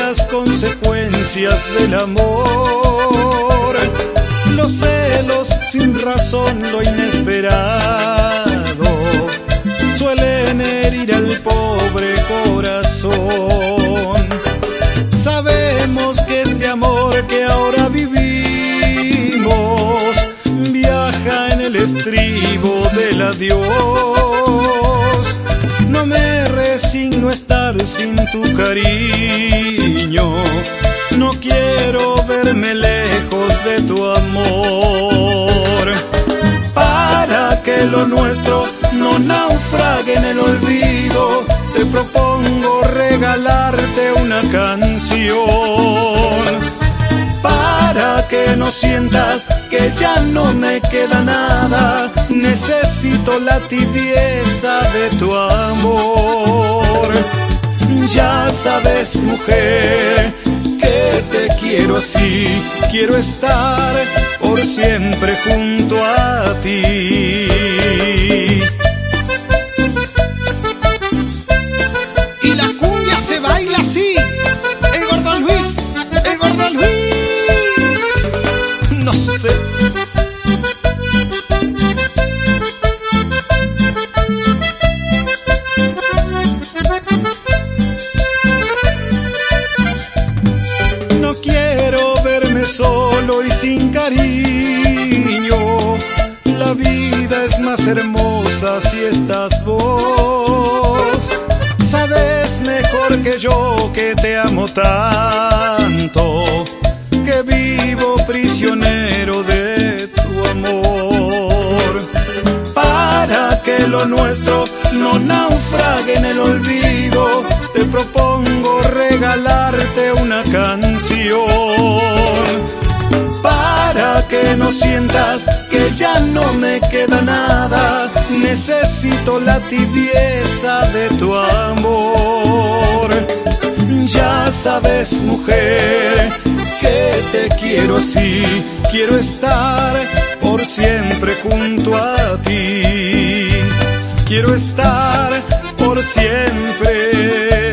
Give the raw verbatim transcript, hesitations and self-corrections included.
las consecuencias del amor. Los celos sin razón, lo inesperado, suelen herir al pobre corazón. Sabemos que este amor que ahora vivimos viaja en el estribo del adiós. No me resigno a estar sin tu cariño, no quiero verme lejos de tu amor. Para que lo nuestro no naufrague en el olvido, te propongo regalarte una canción. Para que no sientas que ya no me queda nada, necesito la tibieza de tu amor. Ya sabes, mujer, que te quiero así, quiero estar por siempre junto a ti. Y la cumbia se baila así, el Gordo Luis, el Gordo Luis. No sé. No quiero verme solo y sin cariño. La vida es más hermosa si estás vos. Sabes mejor que yo que te amo tanto, que vivo prisionero de tu amor. Para que lo nuestro no naufrague en el olvido, te propongo regalarte una canción. Para que no sientas que ya no me queda nada, necesito la tibieza de tu amor. Ya sabes, mujer, que te quiero así, quiero estar por siempre junto a ti. Quiero estar por siempre